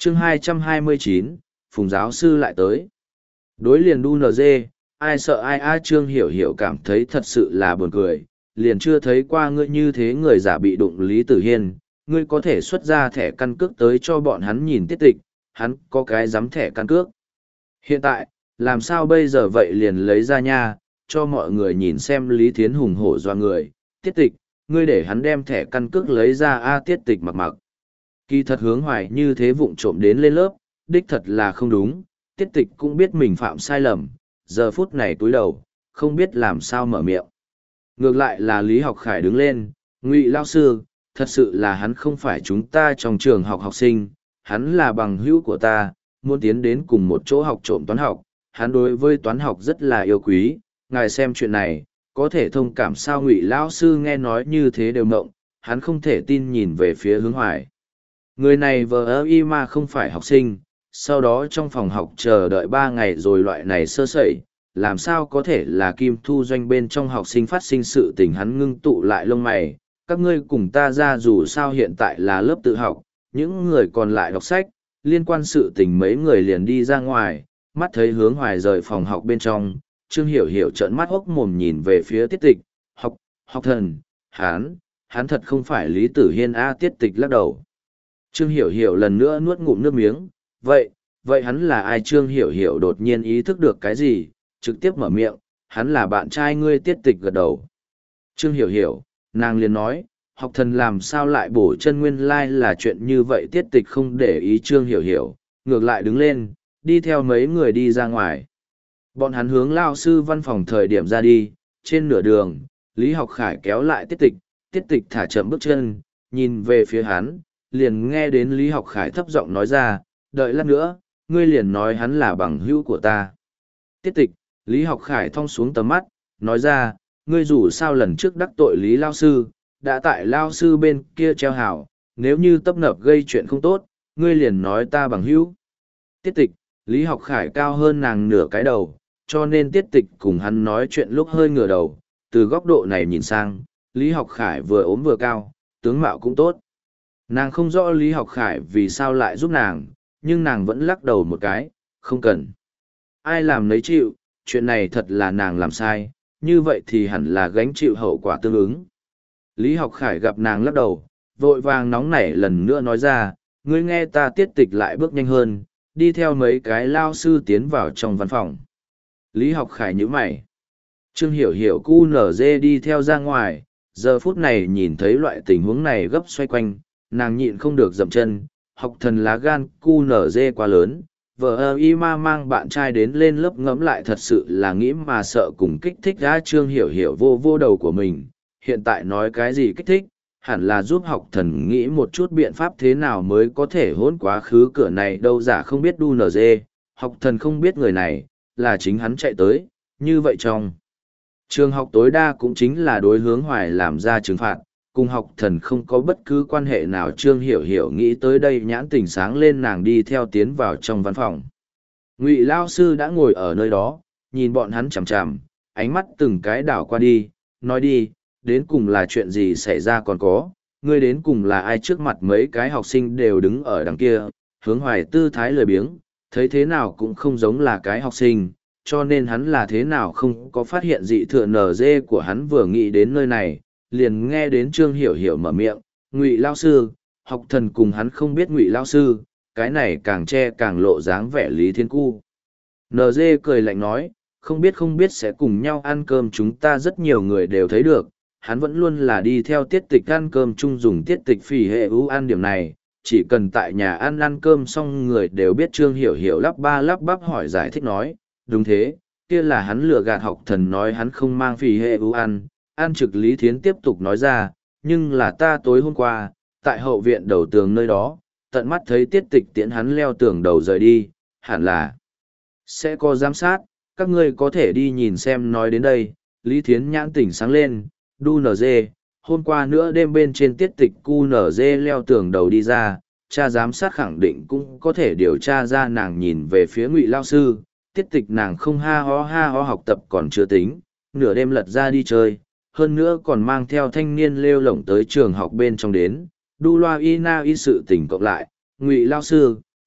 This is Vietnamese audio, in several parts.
chương 229, Phùng giáo sư lại tới. Đối liền đu NG, ai sợ ai a Trương Hiểu Hiểu cảm thấy thật sự là buồn cười, liền chưa thấy qua ngươi như thế người giả bị đụng Lý Tử Hiên, ngươi có thể xuất ra thẻ căn cước tới cho bọn hắn nhìn tiết tịch, hắn có cái dám thẻ căn cước. Hiện tại, làm sao bây giờ vậy liền lấy ra nha, cho mọi người nhìn xem Lý Thiến hùng hổ doa người, tiết tịch, ngươi để hắn đem thẻ căn cước lấy ra a tiết tịch mặc mặc. Kỳ thật Hướng Hoài như thế vụng trộm đến lên lớp, đích thật là không đúng, tiết tịch cũng biết mình phạm sai lầm, giờ phút này túi đầu, không biết làm sao mở miệng. Ngược lại là Lý Học Khải đứng lên, Ngụy lao sư, thật sự là hắn không phải chúng ta trong trường học học sinh, hắn là bằng hữu của ta, muốn tiến đến cùng một chỗ học trộm toán học, hắn đối với toán học rất là yêu quý, ngài xem chuyện này, có thể thông cảm sao Ngụy lao sư nghe nói như thế đều mộng, hắn không thể tin nhìn về phía Hướng Hoài. Người này vờ y mà không phải học sinh, sau đó trong phòng học chờ đợi 3 ngày rồi loại này sơ sẩy, làm sao có thể là Kim Thu Doanh bên trong học sinh phát sinh sự tình hắn ngưng tụ lại lông mày, các ngươi cùng ta ra dù sao hiện tại là lớp tự học, những người còn lại đọc sách, liên quan sự tình mấy người liền đi ra ngoài, mắt thấy Hướng Hoài rời phòng học bên trong, Trương Hiểu Hiểu trợn mắt hốc mồm nhìn về phía tiết tịch, học thần, hắn thật không phải Lý Tử Hiên a tiết tịch lắc đầu. Trương Hiểu Hiểu lần nữa nuốt ngụm nước miếng, vậy hắn là ai? Trương Hiểu Hiểu đột nhiên ý thức được cái gì, trực tiếp mở miệng, hắn là bạn trai ngươi tiết tịch gật đầu. Trương Hiểu Hiểu, nàng liền nói, học thần làm sao lại bổ chân nguyên lai là chuyện như vậy tiết tịch không để ý Trương Hiểu Hiểu, ngược lại đứng lên, đi theo mấy người đi ra ngoài. Bọn hắn hướng lao sư văn phòng thời điểm ra đi, trên nửa đường, Lý Học Khải kéo lại tiết tịch thả chậm bước chân, nhìn về phía hắn, liền nghe đến Lý Học Khải thấp giọng nói ra, đợi lát nữa, ngươi liền nói hắn là bằng hữu của ta. Tiết tịch, Lý Học Khải thong xuống tầm mắt, nói ra, ngươi dù sao lần trước đắc tội Lý Lao Sư, đã tại Lao Sư bên kia treo hảo, nếu như tấp nập gây chuyện không tốt, ngươi liền nói ta bằng hữu. Tiết tịch, Lý Học Khải cao hơn nàng nửa cái đầu, cho nên tiết tịch cùng hắn nói chuyện lúc hơi ngửa đầu, từ góc độ này nhìn sang, Lý Học Khải vừa ốm vừa cao, tướng mạo cũng tốt. Nàng không rõ Lý Học Khải vì sao lại giúp nàng, nhưng nàng vẫn lắc đầu một cái, không cần. Ai làm nấy chịu, chuyện này thật là nàng làm sai, như vậy thì hẳn là gánh chịu hậu quả tương ứng. Lý Học Khải gặp nàng lắc đầu, vội vàng nóng nảy lần nữa nói ra, ngươi nghe ta tiết tịch lại bước nhanh hơn, đi theo mấy cái lao sư tiến vào trong văn phòng. Lý Học Khải nhíu mày. Trương Hiểu Hiểu cu nở dê đi theo ra ngoài, giờ phút này nhìn thấy loại tình huống này gấp xoay quanh, nàng nhịn không được dậm chân, học thần lá gan cu nở dê quá lớn, vợ y ma mang bạn trai đến lên lớp ngẫm lại thật sự là nghĩ mà sợ cùng kích thích ra Trương Hiểu Hiểu vô đầu của mình, hiện tại nói cái gì kích thích, hẳn là giúp học thần nghĩ một chút biện pháp thế nào mới có thể hỗn quá khứ cửa này đâu giả không biết đu nở dê, học thần không biết người này, là chính hắn chạy tới, như vậy trong trường học tối đa cũng chính là đối Hướng Hoài làm ra trừng phạt, cùng học thần không có bất cứ quan hệ nào. Trương Hiểu Hiểu nghĩ tới đây nhãn tình sáng lên, nàng đi theo tiến vào trong văn phòng. Ngụy Lao Sư đã ngồi ở nơi đó, nhìn bọn hắn chằm chằm, ánh mắt từng cái đảo qua đi, nói đi, đến cùng là chuyện gì xảy ra còn có, ngươi đến cùng là ai? Trước mặt mấy cái học sinh đều đứng ở đằng kia, Hướng Hoài tư thái lười biếng, thấy thế nào cũng không giống là cái học sinh, cho nên hắn là thế nào không có phát hiện dị thừa NG của hắn. Vừa nghĩ đến nơi này, liền nghe đến Trương Hiểu Hiểu mở miệng, Ngụy Lao Sư, học thần cùng hắn không biết Ngụy Lao Sư, cái này càng che càng lộ dáng vẻ Lý Thiên Cu. NG cười lạnh nói, không biết sẽ cùng nhau ăn cơm, chúng ta rất nhiều người đều thấy được, hắn vẫn luôn là đi theo tiết tịch ăn cơm chung, dùng tiết tịch phỉ hệ ưu ăn điểm này, chỉ cần tại nhà ăn cơm xong người đều biết. Trương Hiểu Hiểu lắp ba lắp bắp hỏi giải thích nói, đúng thế, kia là hắn lừa gạt học thần nói hắn không mang phỉ hệ ưu ăn. An trực Lý Thiến tiếp tục nói ra, nhưng là ta tối hôm qua, tại hậu viện đầu tường nơi đó, tận mắt thấy tiết tịch tiễn hắn leo tường đầu rời đi, hẳn là sẽ có giám sát, các ngươi có thể đi nhìn xem. Nói đến đây, Lý Thiến nhãn tỉnh sáng lên, đu nở dê, hôm qua nữa đêm bên trên tiết tịch cu nở dê leo tường đầu đi ra, cha giám sát khẳng định cũng có thể điều tra ra. Nàng nhìn về phía Ngụy Lao Sư, tiết tịch nàng không ha ho học tập còn chưa tính, nửa đêm lật ra đi chơi, hơn nữa còn mang theo thanh niên lêu lổng tới trường học bên trong đến, đu loa y na y sự tình cộng lại. Ngụy Lao Sư,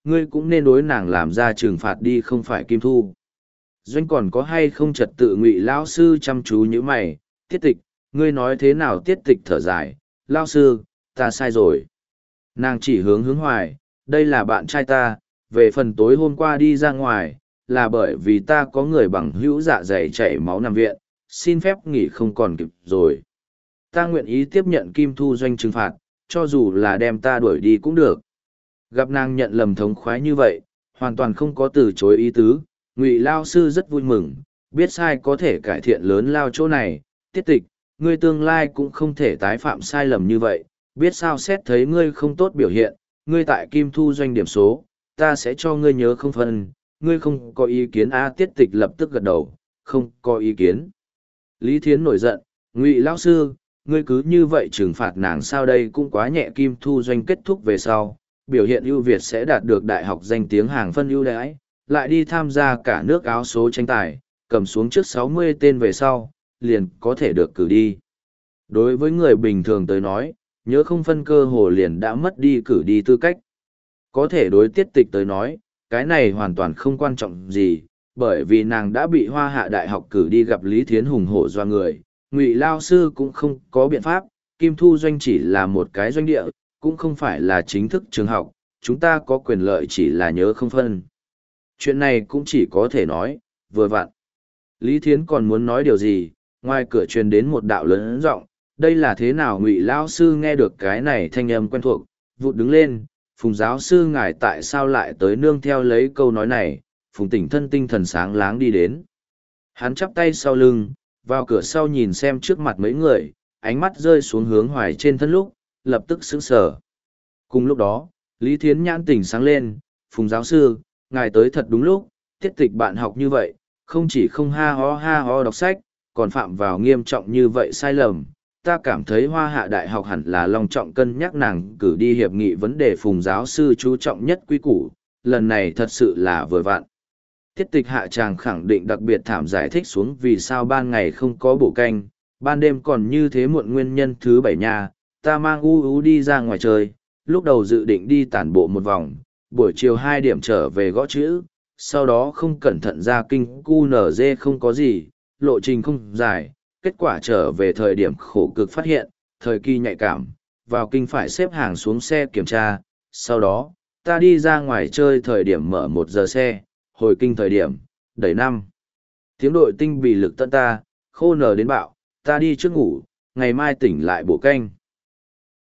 ngươi cũng nên đối nàng làm ra trừng phạt đi không phải Kim Thu. Doanh còn có hay không trật tự Ngụy lão sư chăm chú như mày, Tiết Tịch, ngươi nói thế nào? Tiết Tịch thở dài, lão sư, ta sai rồi. Nàng chỉ hướng Hoài, đây là bạn trai ta, về phần tối hôm qua đi ra ngoài, là bởi vì ta có người bằng hữu dạ dày chảy máu nằm viện, xin phép nghỉ không còn kịp rồi. Ta nguyện ý tiếp nhận Kim Thu Doanh trừng phạt, cho dù là đem ta đuổi đi cũng được. Gặp nàng nhận lầm thống khoái như vậy, hoàn toàn không có từ chối ý tứ, Ngụy lao sư rất vui mừng, biết sai có thể cải thiện lớn lao chỗ này. Tiết Tịch, ngươi tương lai cũng không thể tái phạm sai lầm như vậy, biết sao xét thấy ngươi không tốt biểu hiện, ngươi tại Kim Thu Doanh điểm số, ta sẽ cho ngươi nhớ không phân, ngươi không có ý kiến Tiết Tịch lập tức gật đầu, không có ý kiến. Lý Thiến nổi giận, Ngụy lão sư, ngươi cứ như vậy trừng phạt nàng sao? Đây cũng quá nhẹ. Kim Thu Doanh kết thúc về sau, biểu hiện ưu việt sẽ đạt được đại học danh tiếng hàng phân ưu đãi, lại đi tham gia cả nước áo số tranh tài, cầm xuống trước 60 tên về sau, liền có thể được cử đi. Đối với người bình thường tới nói, nhớ không phân cơ hồ liền đã mất đi cử đi tư cách. Có thể đối Tiết Tịch tới nói, cái này hoàn toàn không quan trọng gì, bởi vì nàng đã bị Hoa Hạ Đại học cử đi gặp Lý Thiến hùng hổ doa người. Ngụy lao sư cũng không có biện pháp, Kim Thu Doanh chỉ là một cái doanh địa, cũng không phải là chính thức trường học, chúng ta có quyền lợi chỉ là nhớ không phân. Chuyện này cũng chỉ có thể nói, vừa vặn. Lý Thiến còn muốn nói điều gì, ngoài cửa truyền đến một đạo lớn giọng, đây là thế nào? Ngụy lão sư nghe được cái này thanh âm quen thuộc, vụt đứng lên, Phùng giáo sư ngài tại sao lại tới? Nương theo lấy câu nói này, Phùng Tỉnh Thân tinh thần sáng láng đi đến. Hắn chắp tay sau lưng, vào cửa sau nhìn xem trước mặt mấy người, ánh mắt rơi xuống hướng Hoài trên thân lúc, lập tức sững sờ. Cùng lúc đó, Lý Thiến nhãn tỉnh sáng lên, Phùng giáo sư, ngài tới thật đúng lúc, Tiết Tịch bạn học như vậy, không chỉ không ha ho đọc sách, còn phạm vào nghiêm trọng như vậy sai lầm. Ta cảm thấy Hoa Hạ Đại học hẳn là long trọng cân nhắc nàng cử đi hiệp nghị vấn đề. Phùng giáo sư chú trọng nhất quy củ, lần này thật sự là vừa vặn. Tiết Tịch hạ tràng khẳng định đặc biệt thảm giải thích xuống vì sao ban ngày không có bổ canh, ban đêm còn như thế muộn. Nguyên nhân thứ 7 nha, ta mang U đi ra ngoài chơi, lúc đầu dự định đi tản bộ một vòng, buổi chiều 2 điểm trở về gõ chữ, sau đó không cẩn thận ra kinh QNZ không có gì, lộ trình không dài, kết quả trở về thời điểm khổ cực phát hiện, thời kỳ nhạy cảm, vào kinh phải xếp hàng xuống xe kiểm tra, sau đó, ta đi ra ngoài chơi thời điểm mở 1 giờ xe, hồi kinh thời điểm, đẩy 5. Tiếng đội tinh bị lực tận ta, khô nở đến bạo, ta đi trước ngủ, ngày mai tỉnh lại bổ canh.